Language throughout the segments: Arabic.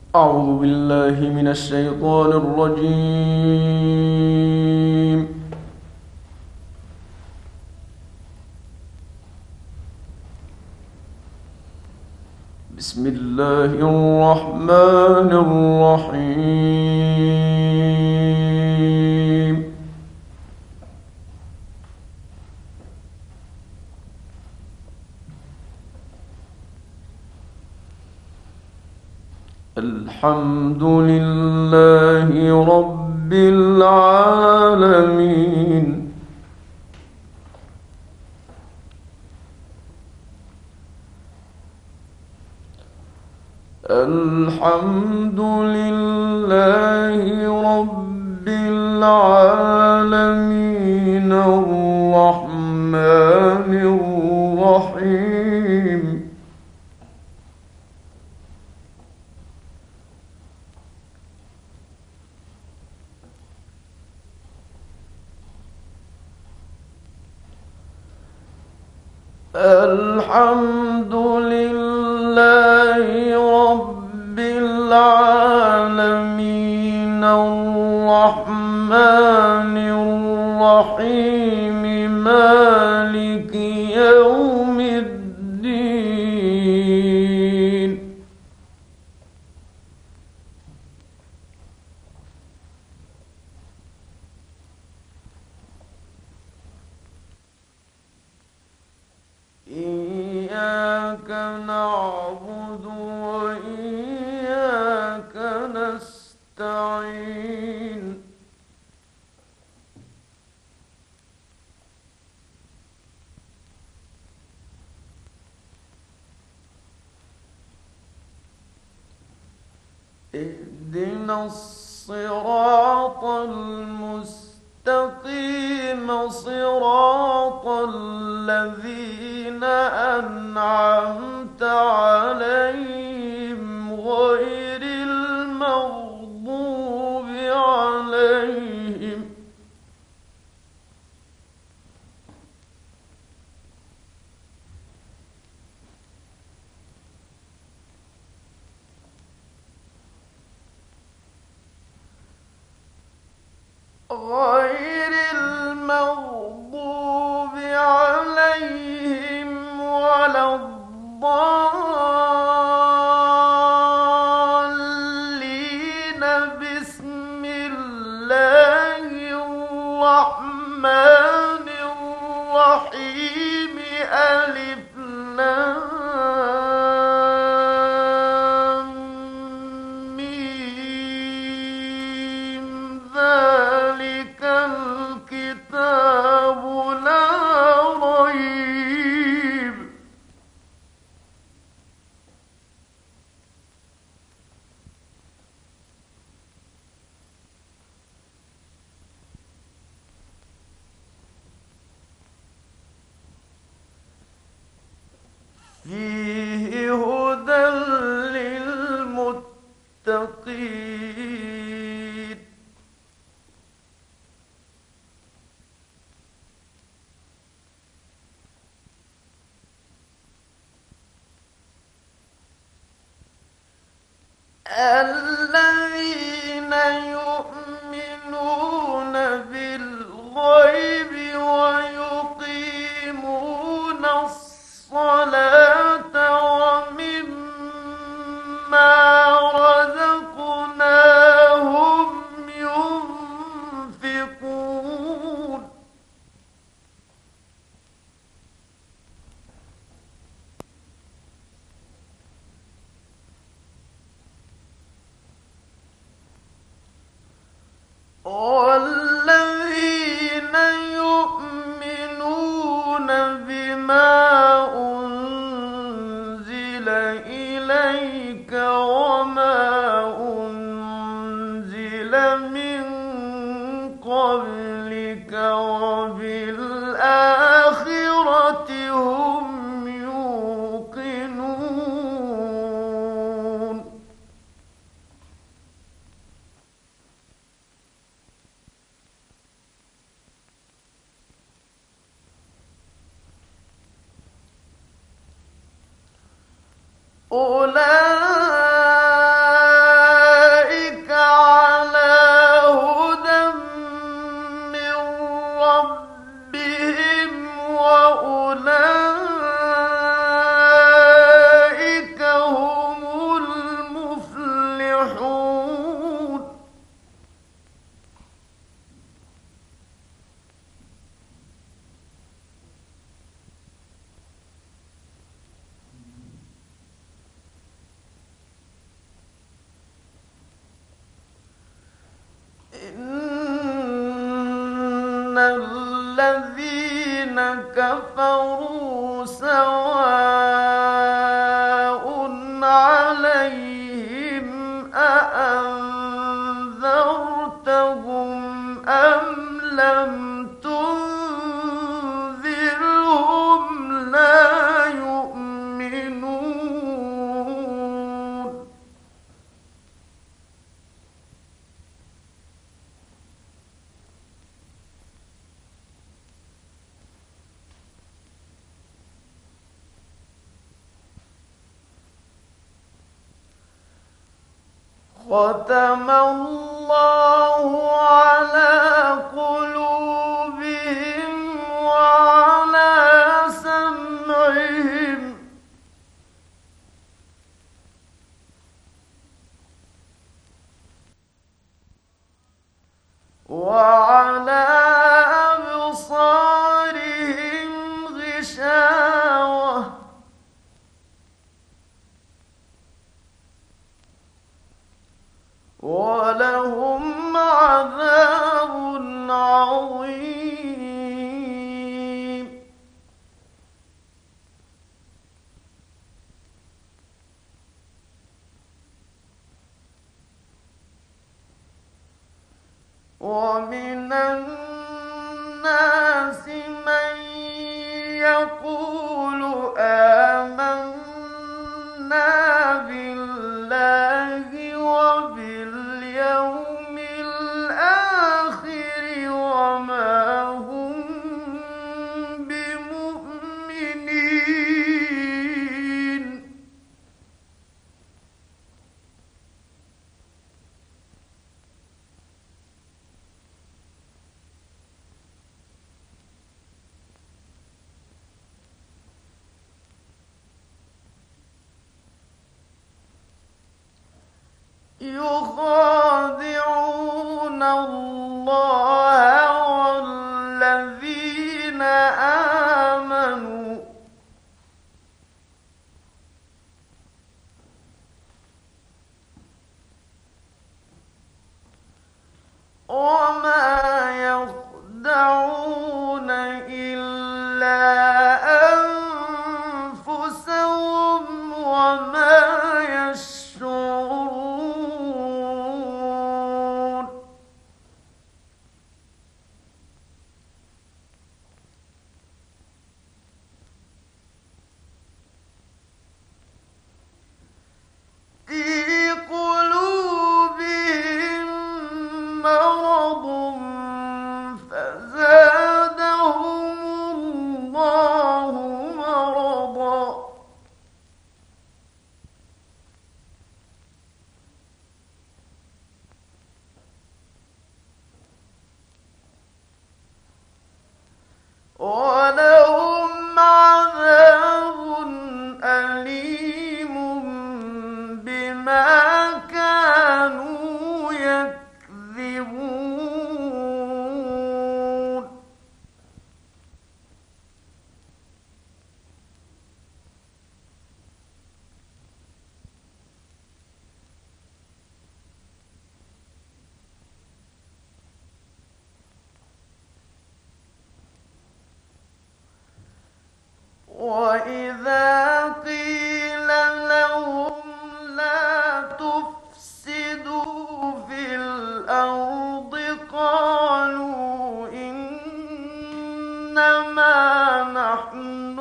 أعوذ بالله من الشيطان الرجيم. بسم الله الرحمن الرحيم. الحمد لله رب العالمين. الحمد لله رب العالمين الرحمن الرحيم الحمد لله رب العالمين الرحمن الرحيم مالك يوم الدين. إياك نعبد وإياك نستعين. اهدنا الصراط المستقيم صراط الذين أنعمت عليهم غير المغضوب عليهم ولا الضالين. بسم الله الرحمن الرحيم. ألف لام ميم. ذلك الكتاب لا ريب فيه هدى للمتقين. الذين يؤمنون بالغيب ويقيمون الصلاة ومما رزقناهم ينفقون. والذين يؤمنون بما أنزل إليك وما أنزل من قبلك وبالآخرة هم يوقنون. أولئك الذين كفروا سواء عليهم أأنذرتهم أم لم تنذرهم لا يؤمنون. ختم الله على قلوبهم وعلى سمعهم وعلى أبصارهم غشاوة ولهم عذاب عظيم. ومن الناس من يقول آمنا بالله وباليوم الآخر وما هم بمؤمنين. يخادعون الله والذين آمنوا وما يخدعون إلا أنفسهم وما يشعرون. في قلوبهم مرض فزادهم الله مرضا ولهم عذاب أليم بما كانوا يكذبون. وإذا قيل لهم لا تفسدوا في الأرض قالوا إنما نحن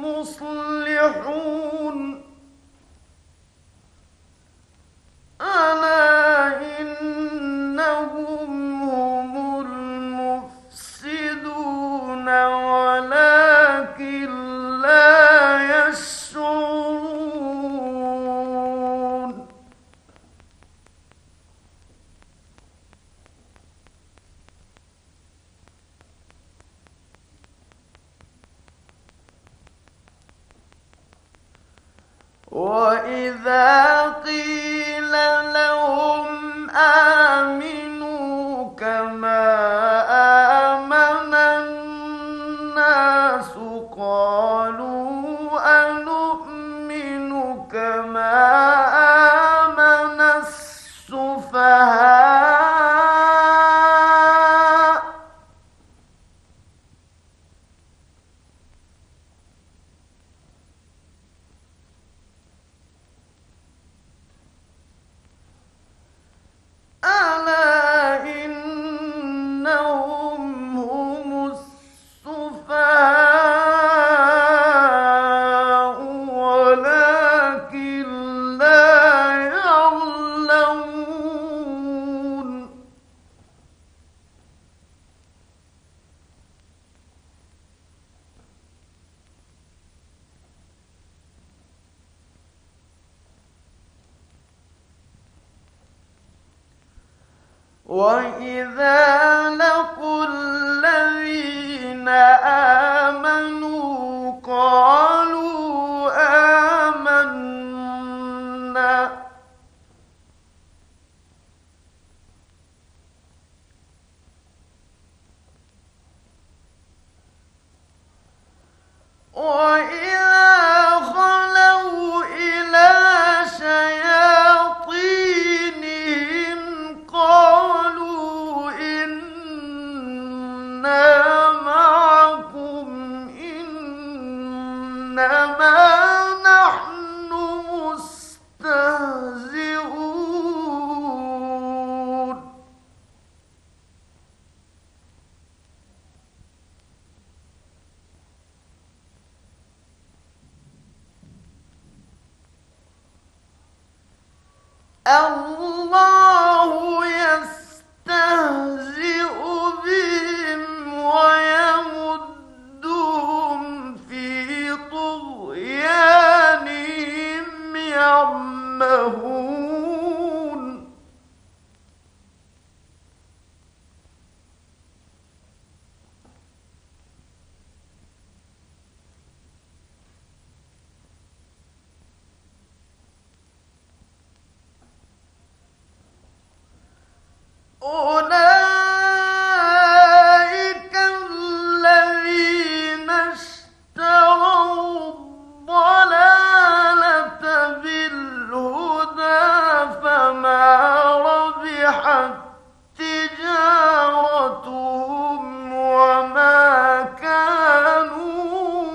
مصلحون ألا إنهم هم المفسدون ولكن لا يشعرون. وَإِذَا لَقُوا الَّذِينَ آمَنُوا قَالُوا آمَنَّا وَإِذَا خَلَوْا إِلَىٰ شَيَاطِينِهِمْ قَالُوا إِنَّا مَعَكُمْ إِنَّمَا نَحْنُ مُسْتَهْزِئُونَ الله يستهزئ بهم ويمدهم في طغيانهم يعمهون أولئك الذين اشتروا الضلالة بالهدى فما ربحت تجارتهم وما كانوا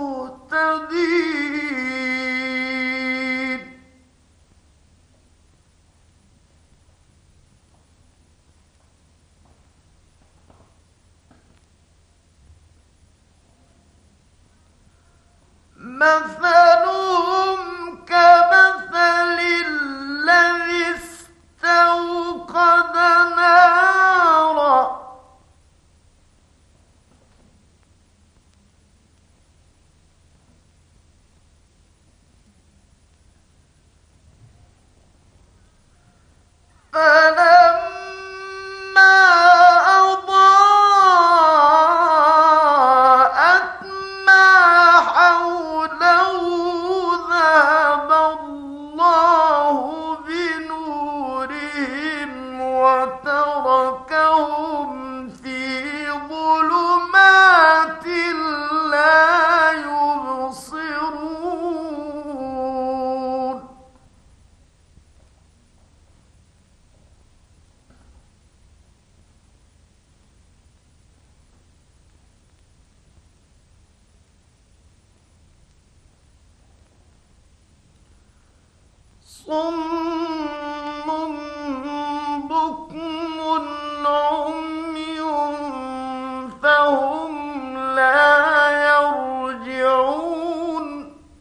مهتدين مثلهم كمثل الذي استوقد نارا فلما أضاءت ما حوله ذهب الله بنورهم وتركهم في ظلمات لا يبصرون صم بكم عمي فهم لا يرجعون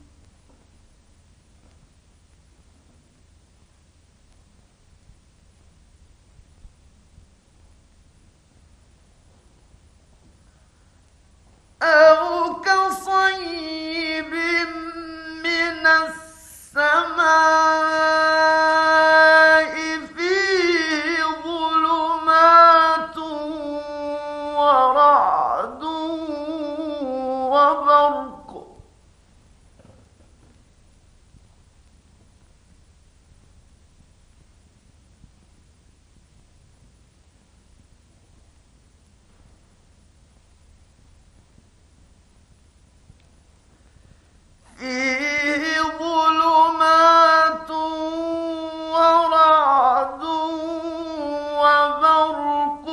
أو كصيب من السماء فيه ظلمات ورعد وبرق فيه ظلمات ورعد وبرق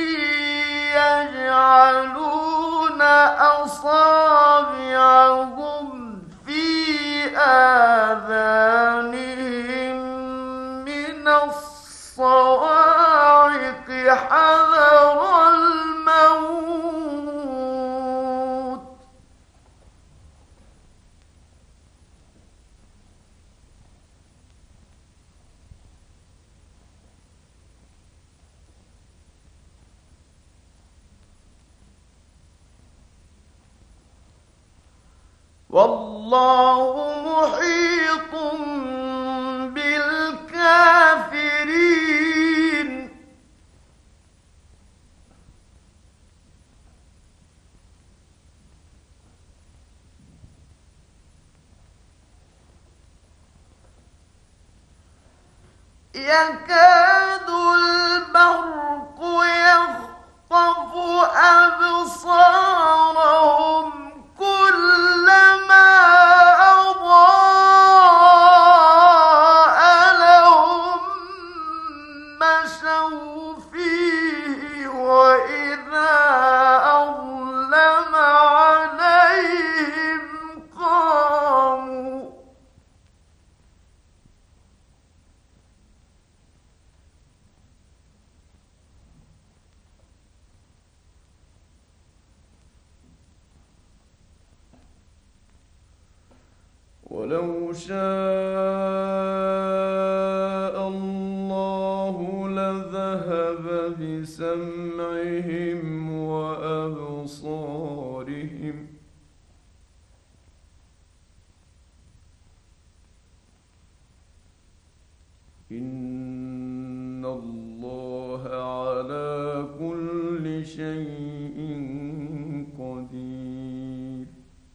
يجعلون أصابعهم في آذانهم من الصواعق حذر الموت والله محيط بالكافرين يكاد البرق يخطف أبصارهم كلما أضاء لهم مشوا فيه وإذا أظلم عليهم قاموا ولو شاء الله لذهب بسمعهم وأبصارهم إن الله على كل شيء قدير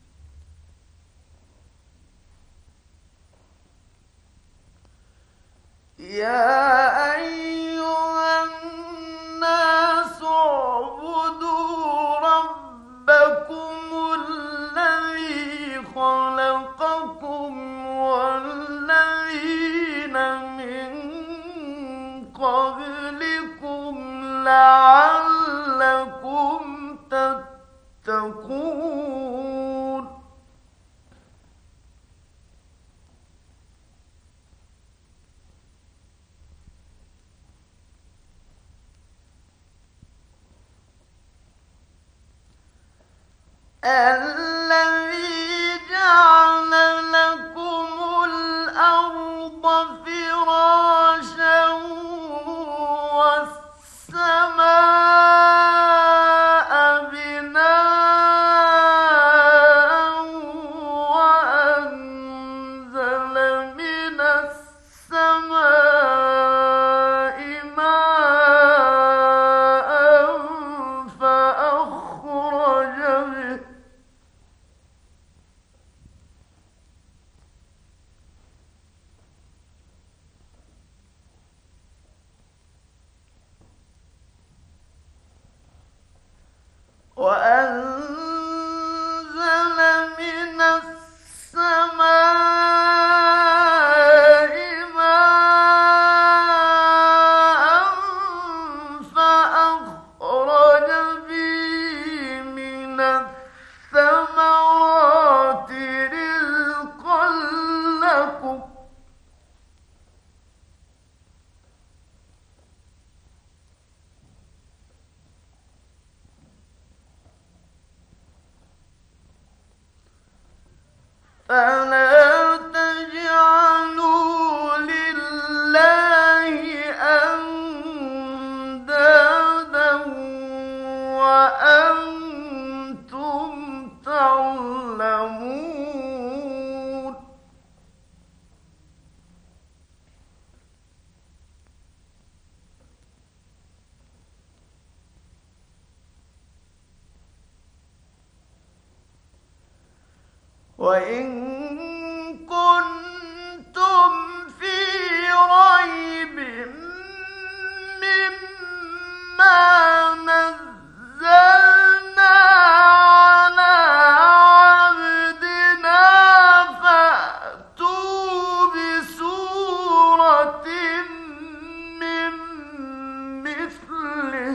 يا أيها الناس اعبدوا ربكم الذي خلقكم والذين من قبلكم لعلكم تتقون الذي جعل لكم الأرض فراشا والسماء بناء وأنزل من السماء ماء فأخرج به وأنزل من السماء ماء فأخرج به من الثمرات رزقا لكم فلا تجعلوا لله أندادا وأنتم تعلمون وإن كنتم في ريب مما نزلنا على عبدنا فأتوا بسورة من مثله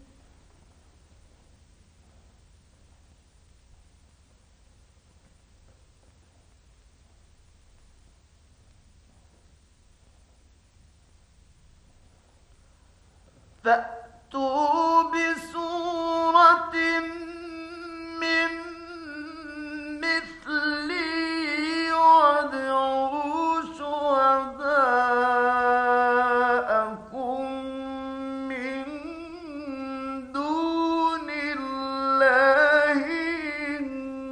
فأتوا بسورة من مثله وادعوا شهداءكم من دون الله إن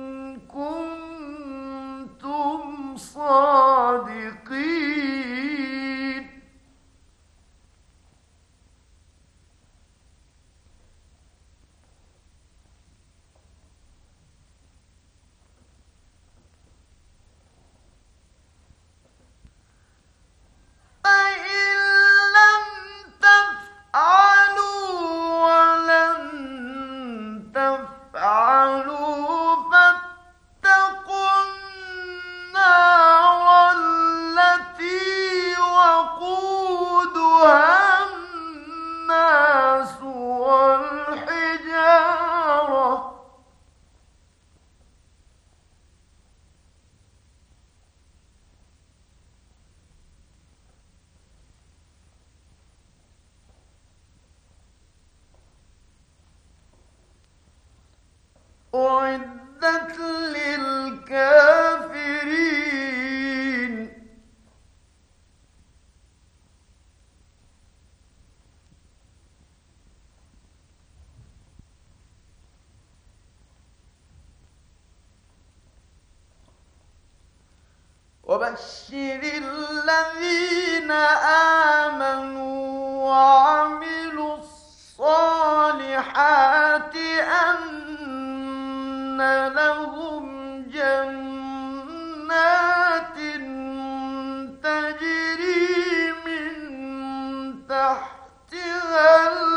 كنتم صادقين أعدت للكافرين وبشر الذين آمنوا وعملوا الصالحات أن لهم جنات تجري من تحتها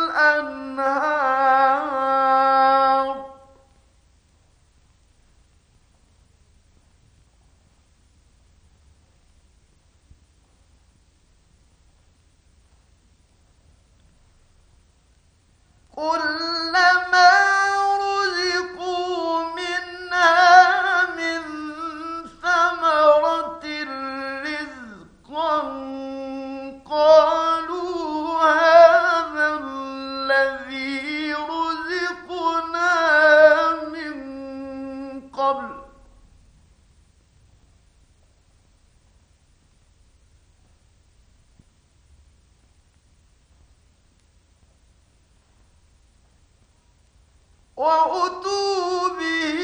الأنهار كلما رزقوا منها من ثمرة رزقا قالوا هذا الذي رزقنا من قبل وأتوا به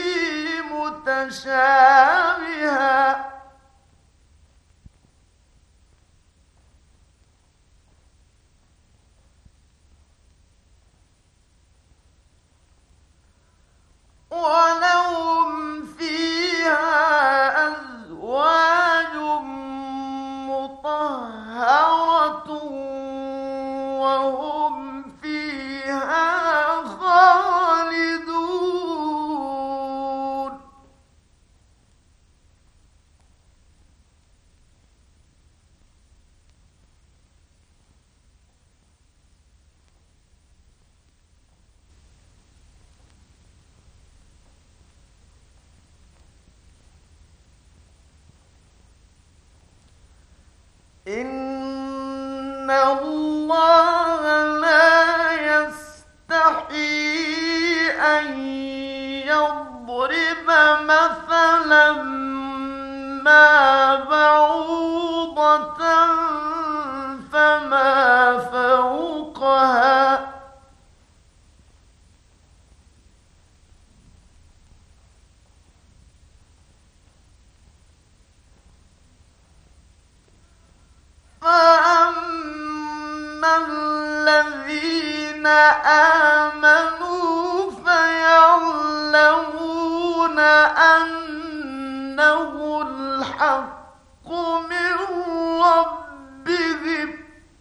متشابها ولهم فيها أزواج مطهرة وهم فيها خالدون إن الله لا يستحيي أن يضرب مثلا ما بعوضة فما فوقها فأما الذين آمنوا فيعلمون أنه الحق من ربهم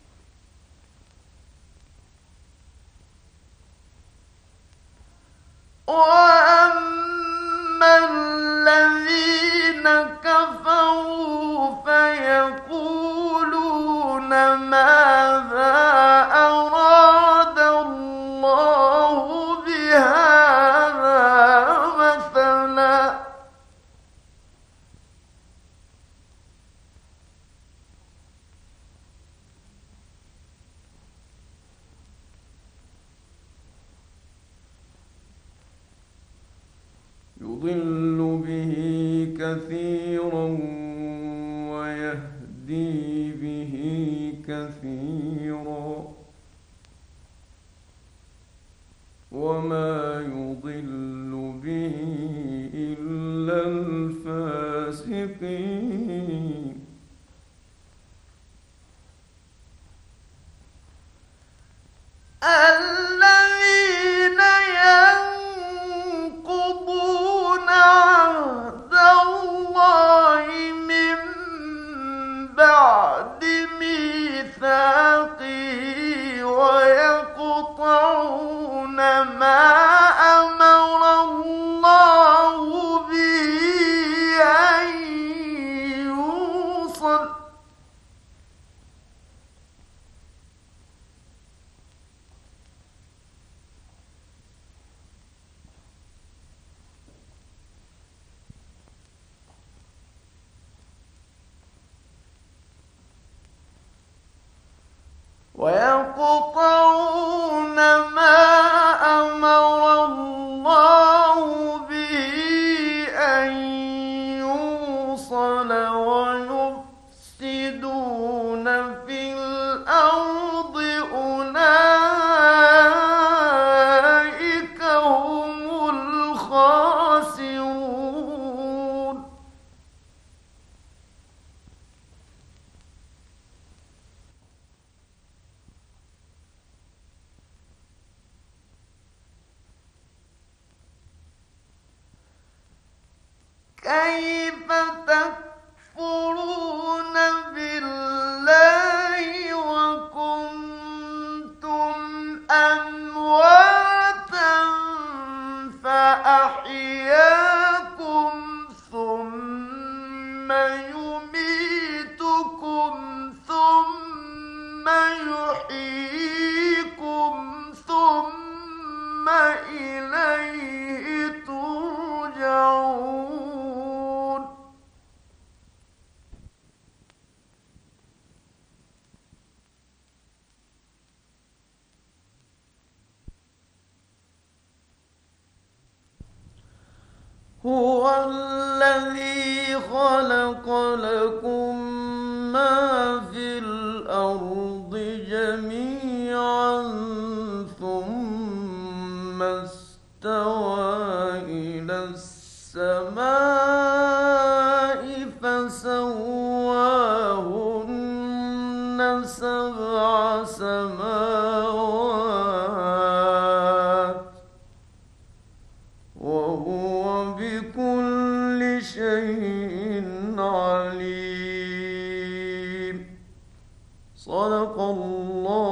وأما الذين كفروا فيقولون ماذا أراد الله بهذا مثلا يضل به كثيرا ويهدي به كثيرا وما يضل به إلا الفاسقين الذين ينقضون عهد الله من بعد ميثاقه ويقطعون ما أمر الله به أن يوصل ويقطعون ما أمر الله به كيف تكفرون بالله وكنتم أمواتا فأحياكم ثم يميتكم ثم يحييكم ثم إليه ترجعون هو الذي خلق لكم ما في الأرض جميعا ثم استوى إلى السماء فسواهن سبع سماوات وهو بكل شيء عليم صدق الله